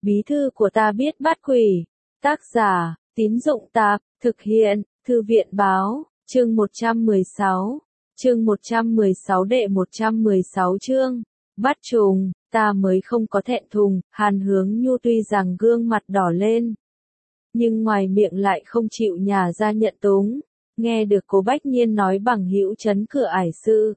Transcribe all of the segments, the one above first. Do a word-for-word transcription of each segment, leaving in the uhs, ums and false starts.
Bí thư của ta biết bắt quỷ. Tác giả, Tín Dụng Tạp, thực hiện, Thư viện Báo, chương một trăm mười sáu. Chương một trăm mười sáu đệ một trăm mười sáu chương. Bắt trùng, ta mới không có thẹn thùng, Hàn Hướng Nhu tuy rằng gương mặt đỏ lên. Nhưng ngoài miệng lại không chịu nhả ra nhận túng. Nghe được Cố Bách Nhiên nói bằng hữu chấn cửa ải sự.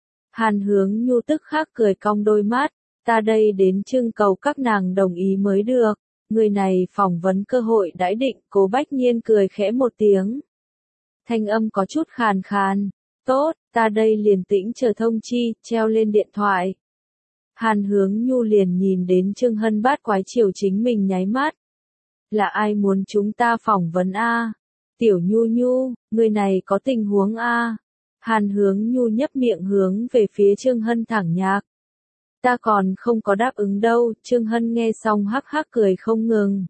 Hàn Hướng Nhu tức khắc cười cong đôi mắt, ta đây đến trưng cầu các nàng đồng ý mới được. Người này phỏng vấn cơ hội đãi định, Cố Bách Nhiên cười khẽ một tiếng. Thanh âm có chút khàn khàn, tốt, ta đây liền tĩnh chờ thông chi, treo lên điện thoại. Hàn Hướng Nhu liền nhìn đến Trương Hân bát quái chiều chính mình nháy mắt. Là ai muốn chúng ta phỏng vấn a? Tiểu Nhu Nhu, người này có tình huống a? Hàn Hướng Nhu nhấp miệng hướng về phía Trương Hân thẳng nhạc. Ta còn không có đáp ứng đâu, Trương Hân nghe xong hắc hắc cười không ngừng.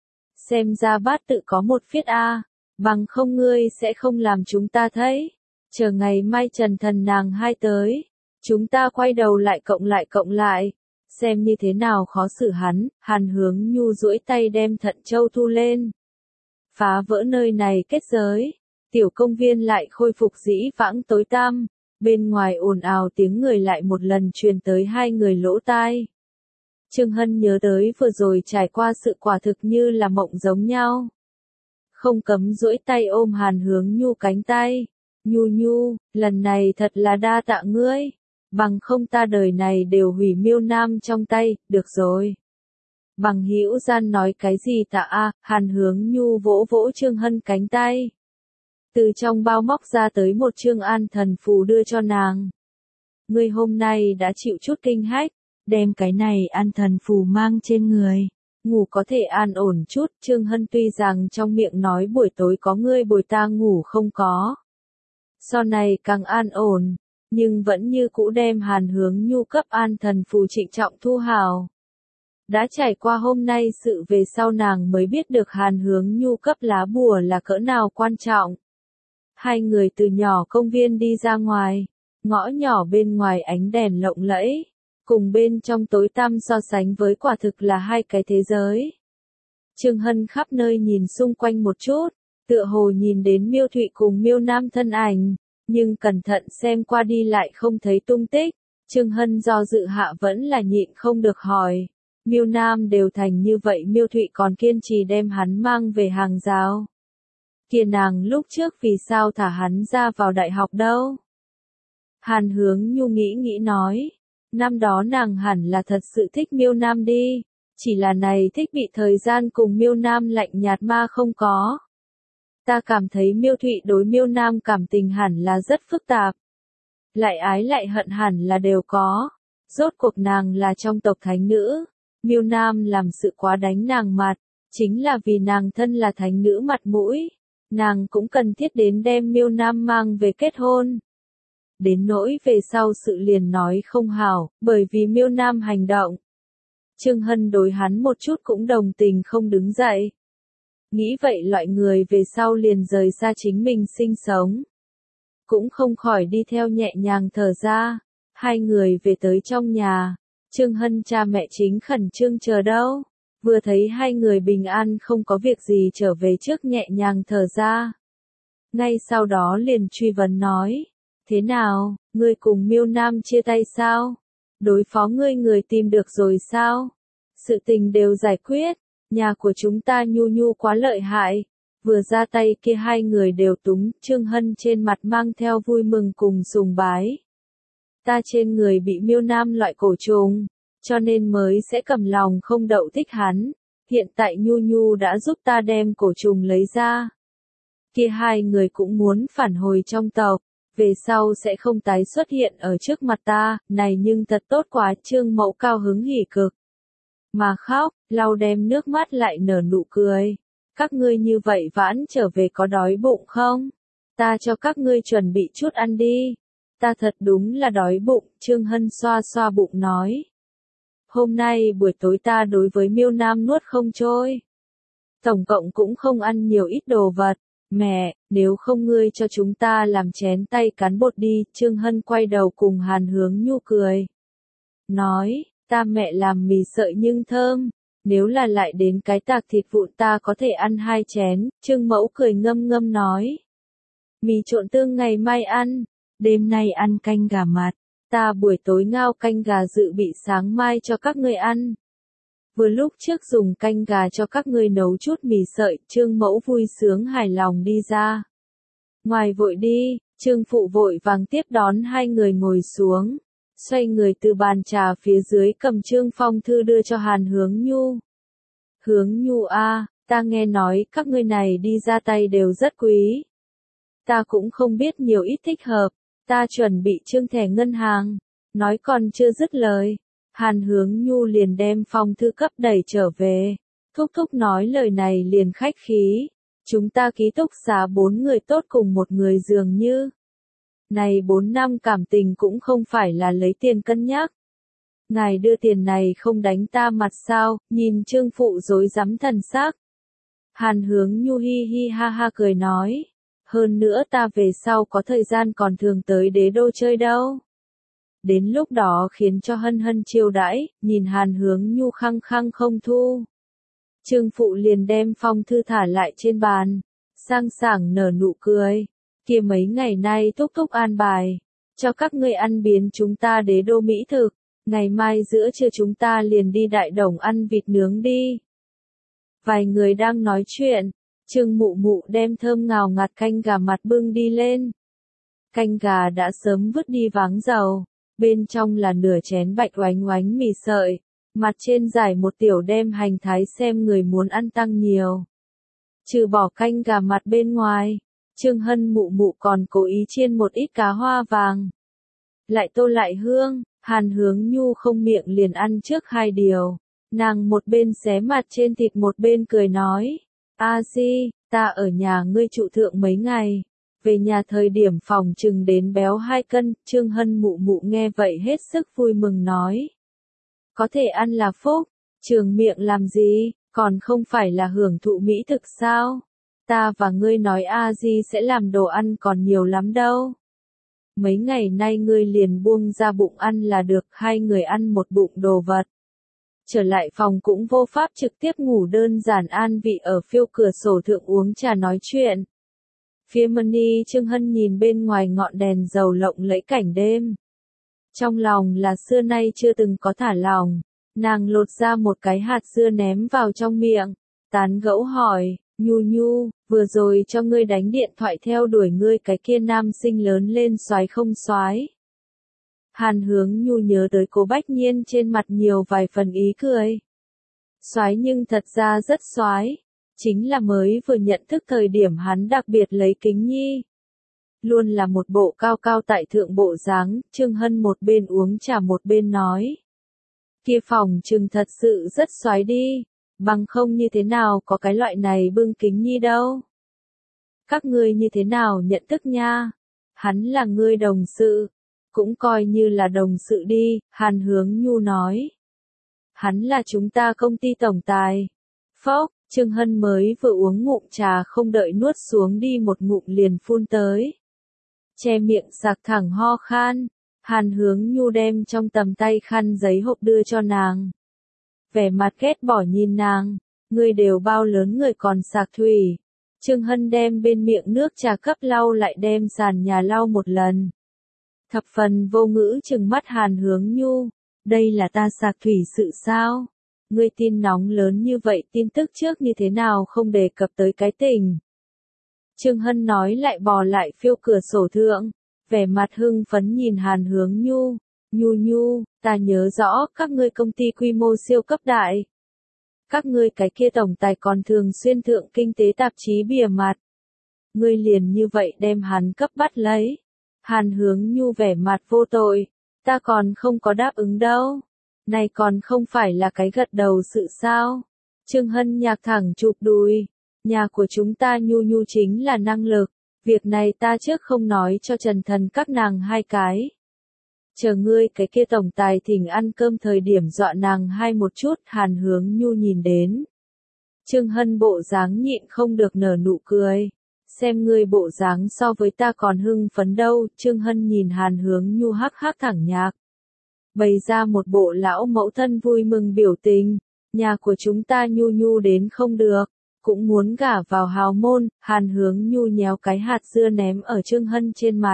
Xem ra bát tự có một phiết a, bằng không ngươi sẽ không làm chúng ta thấy. Chờ ngày mai Trần Thần nàng hai tới, chúng ta quay đầu lại cộng lại cộng lại, xem như thế nào khó xử hắn. Hàn Hướng Nhu duỗi tay đem thận châu thu lên. Phá vỡ nơi này kết giới, tiểu công viên lại khôi phục dĩ vãng tối tăm. Bên ngoài ồn ào tiếng người lại một lần truyền tới hai người lỗ tai. Trương Hân nhớ tới vừa rồi trải qua sự quả thực như là mộng giống nhau. Không cấm duỗi tay ôm Hàn Hướng Nhu cánh tay. Nhu Nhu, lần này thật là đa tạ ngươi. Bằng không ta đời này đều hủy Miêu Nam trong tay, được rồi. Bằng hữu gian nói cái gì tạ a? Hàn Hướng Nhu vỗ vỗ Trương Hân cánh tay. Từ trong bao móc ra tới một chương an thần phù đưa cho nàng. Ngươi hôm nay đã chịu chút kinh hách, đem cái này an thần phù mang trên người, ngủ có thể an ổn chút. Trương Hân tuy rằng trong miệng nói buổi tối có ngươi bồi ta ngủ không có. Sau này càng an ổn, nhưng vẫn như cũ đem Hàn Hướng Nhu cấp an thần phù trịnh trọng thu hào. Đã trải qua hôm nay sự về sau nàng mới biết được Hàn Hướng Nhu cấp lá bùa là cỡ nào quan trọng. Hai người từ nhỏ công viên đi ra ngoài, ngõ nhỏ bên ngoài ánh đèn lộng lẫy, cùng bên trong tối tăm so sánh với quả thực là hai cái thế giới. Trương Hân khắp nơi nhìn xung quanh một chút, tựa hồ nhìn đến Miêu Thụy cùng Miêu Nam thân ảnh, nhưng cẩn thận xem qua đi lại không thấy tung tích. Trương Hân do dự hạ vẫn là nhịn không được hỏi, Miêu Nam đều thành như vậy Miêu Thụy còn kiên trì đem hắn mang về hàng giáo. Kia nàng lúc trước vì sao thả hắn ra vào đại học đâu? Hàn Hướng Nhu nghĩ nghĩ nói, năm đó nàng hẳn là thật sự thích Miêu Nam đi, chỉ là này thích bị thời gian cùng Miêu Nam lạnh nhạt ma không có. Ta cảm thấy Miêu Thụy đối Miêu Nam cảm tình hẳn là rất phức tạp. Lại ái lại hận hẳn là đều có. Rốt cuộc nàng là trong tộc thánh nữ, Miêu Nam làm sự quá đánh nàng mặt, chính là vì nàng thân là thánh nữ mặt mũi. Nàng cũng cần thiết đến đem Miêu Nam mang về kết hôn. Đến nỗi về sau sự liền nói không hảo, bởi vì Miêu Nam hành động. Trương Hân đối hắn một chút cũng đồng tình không đứng dậy. Nghĩ vậy loại người về sau liền rời xa chính mình sinh sống. Cũng không khỏi đi theo nhẹ nhàng thở ra. Hai người về tới trong nhà. Trương Hân cha mẹ chính khẩn trương chờ đâu. Vừa thấy hai người bình an không có việc gì trở về trước nhẹ nhàng thở ra. Ngay sau đó liền truy vấn nói. Thế nào, ngươi cùng Miêu Nam chia tay sao? Đối phó ngươi người tìm được rồi sao? Sự tình đều giải quyết. Nhà của chúng ta Nhu Nhu quá lợi hại. Vừa ra tay kia hai người đều túng. Trương Hân trên mặt mang theo vui mừng cùng sùng bái. Ta trên người bị Miêu Nam loại cổ trùng, cho nên mới sẽ cầm lòng không đậu thích hắn. Hiện tại Nhu Nhu đã giúp ta đem cổ trùng lấy ra. Kia hai người cũng muốn phản hồi trong tộc, về sau sẽ không tái xuất hiện ở trước mặt ta, này nhưng thật tốt quá. Trương Mậu cao hứng hỉ cực. Mà khóc, lau đem nước mắt lại nở nụ cười. Các ngươi như vậy vãn trở về có đói bụng không? Ta cho các ngươi chuẩn bị chút ăn đi. Ta thật đúng là đói bụng, Trương Hân xoa xoa bụng nói. Hôm nay buổi tối ta đối với Miêu Nam nuốt không trôi. Tổng cộng cũng không ăn nhiều ít đồ vật. Mẹ, nếu không ngươi cho chúng ta làm chén tay cán bột đi. Trương Hân quay đầu cùng Hàn Hướng Nhu cười. Nói, ta mẹ làm mì sợi nhưng thơm. Nếu là lại đến cái tạc thịt vụn ta có thể ăn hai chén, Trương Mẫu cười ngâm ngâm nói. Mì trộn tương ngày mai ăn, đêm nay ăn canh gà mặt, ta buổi tối ngao canh gà dự bị sáng mai cho các ngươi ăn. Vừa lúc trước dùng canh gà cho các ngươi nấu chút mì sợi, Trương Mẫu vui sướng hài lòng đi ra. Ngoài vội đi, Trương Phụ vội vàng tiếp đón hai người ngồi xuống, xoay người từ bàn trà phía dưới cầm Trương Phong thư đưa cho Hàn Hướng Nhu. Hướng Nhu a, ta nghe nói các ngươi này đi ra tay đều rất quý. Ta cũng không biết nhiều ít thích hợp, ta chuẩn bị trương thẻ ngân hàng. Nói còn chưa dứt lời, Hàn Hướng Nhu liền đem phong thư cấp đẩy trở về. Thúc thúc nói lời này liền khách khí. Chúng ta ký túc xá bốn người tốt cùng một người dường như. Này bốn năm cảm tình cũng không phải là lấy tiền cân nhắc. Ngài đưa tiền này không đánh ta mặt sao, nhìn Trương Phụ rối rắm thần sắc. Hàn Hướng Nhu hi hi ha ha cười nói. Hơn nữa ta về sau có thời gian còn thường tới đế đô chơi đâu. Đến lúc đó khiến cho hân hân chiêu đãi, nhìn Hàn Hướng Nhu khăng khăng không thu. Trương Phụ liền đem phong thư thả lại trên bàn, sang sảng nở nụ cười. Kia mấy ngày nay thúc thúc an bài, cho các ngươi ăn biến chúng ta đế đô mỹ thực, ngày mai giữa trưa chúng ta liền đi Đại Đồng ăn vịt nướng đi. Vài người đang nói chuyện, Trương Mụ Mụ đem thơm ngào ngạt canh gà mặt bưng đi lên. Canh gà đã sớm vứt đi váng dầu, bên trong là nửa chén bạch oánh oánh mì sợi, mặt trên giải một tiểu đem hành thái xem người muốn ăn tăng nhiều. Trừ bỏ canh gà mặt bên ngoài, Trương Hân Mụ Mụ còn cố ý chiên một ít cá hoa vàng. Lại tô lại hương, Hàn Hướng Nhu không miệng liền ăn trước hai điều. Nàng một bên xé mặt trên thịt một bên cười nói. A Di, ta ở nhà ngươi trụ thượng mấy ngày. Về nhà thời điểm phòng chừng đến béo hai cân, Trương Hân Mụ Mụ nghe vậy hết sức vui mừng nói. Có thể ăn là phúc, trường miệng làm gì, còn không phải là hưởng thụ mỹ thực sao? Ta và ngươi nói A Di sẽ làm đồ ăn còn nhiều lắm đâu. Mấy ngày nay ngươi liền buông ra bụng ăn là được, hai người ăn một bụng đồ vật. Trở lại phòng cũng vô pháp trực tiếp ngủ, đơn giản an vị ở phiêu cửa sổ thượng uống trà nói chuyện. Phía Mani Trương Hân nhìn bên ngoài ngọn đèn dầu lộng lẫy cảnh đêm. Trong lòng là xưa nay chưa từng có thả lòng, nàng lột ra một cái hạt dưa ném vào trong miệng, tán gẫu hỏi, Nhu Nhu, vừa rồi cho ngươi đánh điện thoại theo đuổi ngươi cái kia nam sinh lớn lên soái không soái? Hàn Hướng Nhu nhớ tới Cố Bách Nhiên trên mặt nhiều vài phần ý cười. Soái nhưng thật ra rất soái, chính là mới vừa nhận thức thời điểm hắn đặc biệt lấy kính nhi. Luôn là một bộ cao cao tại thượng bộ dáng, Trương Hân một bên uống trà một bên nói. Kia phòng trừng thật sự rất soái đi, bằng không như thế nào có cái loại này bưng kính nhi đâu. Các ngươi như thế nào nhận thức nha? Hắn là ngươi đồng sự, cũng coi như là đồng sự đi, Hàn Hướng Nhu nói. Hắn là chúng ta công ty tổng tài. Phốc, Trương Hân mới vừa uống ngụm trà không đợi nuốt xuống đi một ngụm liền phun tới. Che miệng sặc thẳng ho khan, Hàn Hướng Nhu đem trong tầm tay khăn giấy hộp đưa cho nàng. Vẻ mặt ghét bỏ nhìn nàng, ngươi đều bao lớn người còn sạc thủy. Trương Hân đem bên miệng nước trà cấp lau lại đem sàn nhà lau một lần. Thập phần vô ngữ trừng mắt Hàn Hướng Nhu, đây là ta sạc thủy sự sao? Ngươi tin nóng lớn như vậy tin tức trước như thế nào không đề cập tới cái tình. Trương Hân nói lại bò lại phiêu cửa sổ thượng, vẻ mặt hưng phấn nhìn Hàn Hướng Nhu, Nhu Nhu, ta nhớ rõ các ngươi công ty quy mô siêu cấp đại. Các ngươi cái kia tổng tài còn thường xuyên thượng kinh tế tạp chí bìa mặt. Ngươi liền như vậy đem hắn cấp bắt lấy. Hàn Hướng Nhu vẻ mặt vô tội, ta còn không có đáp ứng đâu. Này còn không phải là cái gật đầu sự sao? Trương Hân nhạc thẳng chụp đùi, nhà của chúng ta Nhu Nhu chính là năng lực, việc này ta trước không nói cho Trần Thần các nàng hai cái. Chờ ngươi cái kia tổng tài thỉnh ăn cơm thời điểm dọa nàng hai một chút, Hàn Hướng Nhu nhìn đến. Trương Hân bộ dáng nhịn không được nở nụ cười. Xem ngươi bộ dáng so với ta còn hưng phấn đâu, Trương Hân nhìn Hàn Hướng Nhu hắc hắc thẳng nhạc. Bày ra một bộ lão mẫu thân vui mừng biểu tình, Nhà của chúng ta Nhu Nhu đến không được, cũng muốn gả vào hào môn, Hàn Hướng Nhu nhéo cái hạt dưa ném ở Trương Hân trên mặt.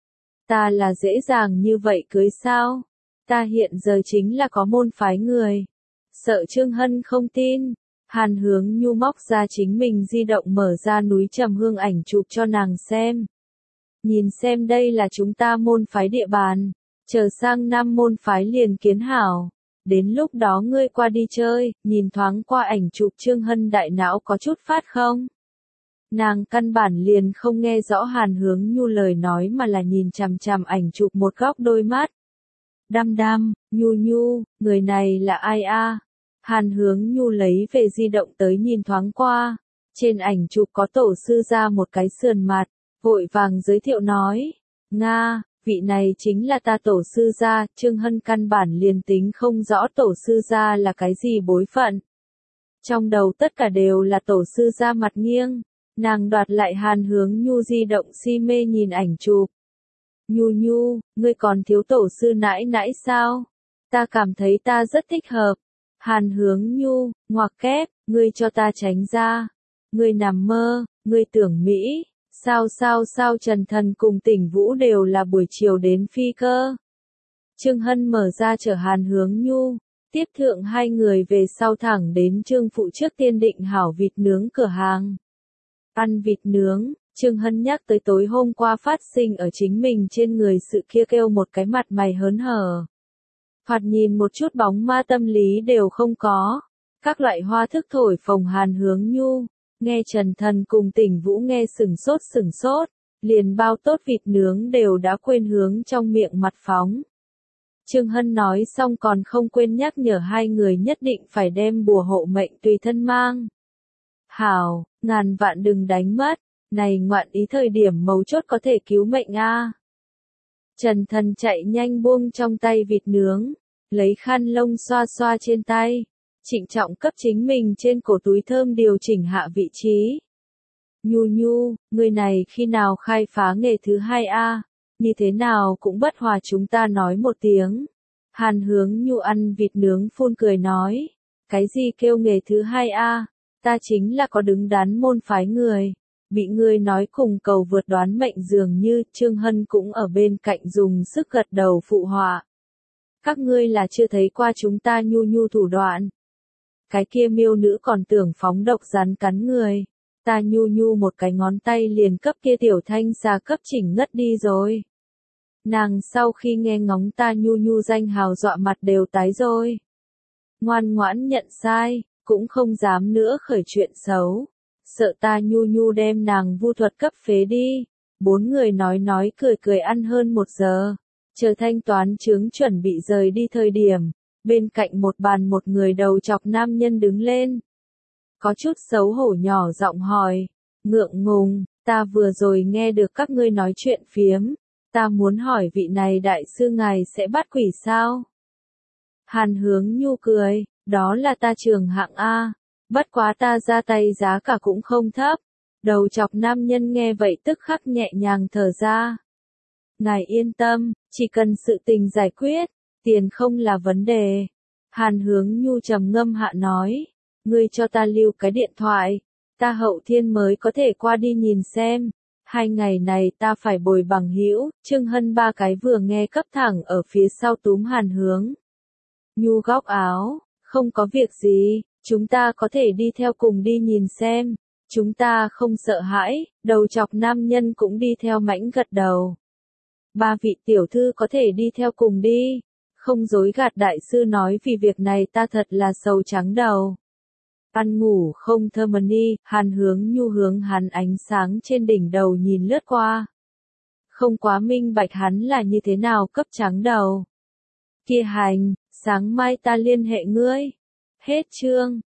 Ta là dễ dàng như vậy cưới sao? Ta hiện giờ chính là có môn phái người. Sợ Trương Hân không tin, Hàn Hướng Nhu móc ra chính mình di động mở ra núi trầm hương ảnh chụp cho nàng xem. Nhìn xem đây là chúng ta môn phái địa bàn, chờ sang năm môn phái liền kiến hảo. Đến lúc đó ngươi qua đi chơi, nhìn thoáng qua ảnh chụp Trương Hân đại não có chút phát không? Nàng căn bản liền không nghe rõ Hàn Hướng Nhu lời nói mà là nhìn chằm chằm ảnh chụp một góc đôi mắt. Đăm đăm, Nhu Nhu, người này là ai a? Hàn Hướng Nhu lấy về di động tới nhìn thoáng qua. Trên ảnh chụp có tổ sư ra một cái sườn mặt, vội vàng giới thiệu nói. Nga, vị này chính là ta tổ sư gia. Trương Hân căn bản liền tính không rõ tổ sư gia là cái gì bối phận. Trong đầu tất cả đều là tổ sư gia mặt nghiêng. Nàng đoạt lại Hàn Hướng Nhu di động si mê nhìn ảnh chụp. Nhu Nhu, ngươi còn thiếu tổ sư nãi nãi sao? Ta cảm thấy ta rất thích hợp. Hàn Hướng Nhu, ngoặc kép, ngươi cho ta tránh ra. Ngươi nằm mơ, ngươi tưởng Mỹ. Sao sao sao Trần Thần cùng Tỉnh Vũ đều là buổi chiều đến phi cơ. Trương Hân mở ra chở Hàn Hướng Nhu, tiếp thượng hai người về sau thẳng đến Trương Phụ trước tiên định hảo vịt nướng cửa hàng. Ăn vịt nướng, Trương Hân nhắc tới tối hôm qua phát sinh ở chính mình trên người sự kia kêu một cái mặt mày hớn hở. Thoạt nhìn một chút bóng ma tâm lý đều không có. Các loại hoa thức thổi phồng Hàn Hướng Nhu. Nghe Trần Thần cùng Tỉnh Vũ nghe sừng sốt sừng sốt, liền bao tốt vịt nướng đều đã quên hướng trong miệng mặt phóng. Trương Hân nói xong còn không quên nhắc nhở hai người nhất định phải đem bùa hộ mệnh tùy thân mang. Hảo, ngàn vạn đừng đánh mất, này ngoạn ý thời điểm mấu chốt có thể cứu mệnh a. Trần Thần chạy nhanh buông trong tay vịt nướng, lấy khăn lông xoa xoa trên tay. Trịnh trọng cấp chính mình trên cổ túi thơm điều chỉnh hạ vị trí. Nhu Nhu, người này khi nào khai phá nghề thứ hai a? Như thế nào cũng bất hòa chúng ta nói một tiếng. Hàn Hướng Nhu ăn vịt nướng phun cười nói. Cái gì kêu nghề thứ hai a? Ta chính là có đứng đắn môn phái người. Bị người nói cùng cầu vượt đoán mệnh dường như Trương Hân cũng ở bên cạnh dùng sức gật đầu phụ họa. Các ngươi là chưa thấy qua chúng ta Nhu Nhu thủ đoạn. Cái kia miêu nữ còn tưởng phóng độc rắn cắn người. Ta Nhu Nhu một cái ngón tay liền cấp kia tiểu thanh xà cấp chỉnh ngất đi rồi. Nàng sau khi nghe ngóng ta Nhu Nhu danh hào dọa mặt đều tái rồi. Ngoan ngoãn nhận sai, cũng không dám nữa khởi chuyện xấu. Sợ ta Nhu Nhu đem nàng vu thuật cấp phế đi. Bốn người nói nói cười cười ăn hơn một giờ. Chờ thanh toán chướng chuẩn bị rời đi thời điểm. Bên cạnh một bàn một người đầu chọc nam nhân đứng lên. Có chút xấu hổ nhỏ giọng hỏi. Ngượng ngùng, ta vừa rồi nghe được các ngươi nói chuyện phiếm. Ta muốn hỏi vị này đại sư ngài sẽ bắt quỷ sao? Hàn Hướng Nhu cười, đó là ta trường hạng A. Bất quá ta ra tay giá cả cũng không thấp. Đầu chọc nam nhân nghe vậy tức khắc nhẹ nhàng thở ra. Ngài yên tâm, chỉ cần sự tình giải quyết. Tiền không là vấn đề. Hàn Hướng Nhu trầm ngâm hạ nói. Ngươi cho ta lưu cái điện thoại. Ta hậu thiên mới có thể qua đi nhìn xem. Hai ngày này ta phải bồi bằng hữu. Trương Hân ba cái vừa nghe cấp thẳng ở phía sau túm Hàn Hướng Nhu góc áo. Không có việc gì. Chúng ta có thể đi theo cùng đi nhìn xem. Chúng ta không sợ hãi. Đầu chọc nam nhân cũng đi theo mãnh gật đầu. Ba vị tiểu thư có thể đi theo cùng đi. Không dối gạt đại sư nói vì việc này ta thật là sầu trắng đầu. Ăn ngủ không thơ mần đi, Hàn Hướng Nhu hướng hắn ánh sáng trên đỉnh đầu nhìn lướt qua. Không quá minh bạch hắn là như thế nào cấp trắng đầu. Kia hành, sáng mai ta liên hệ ngươi. Hết chương.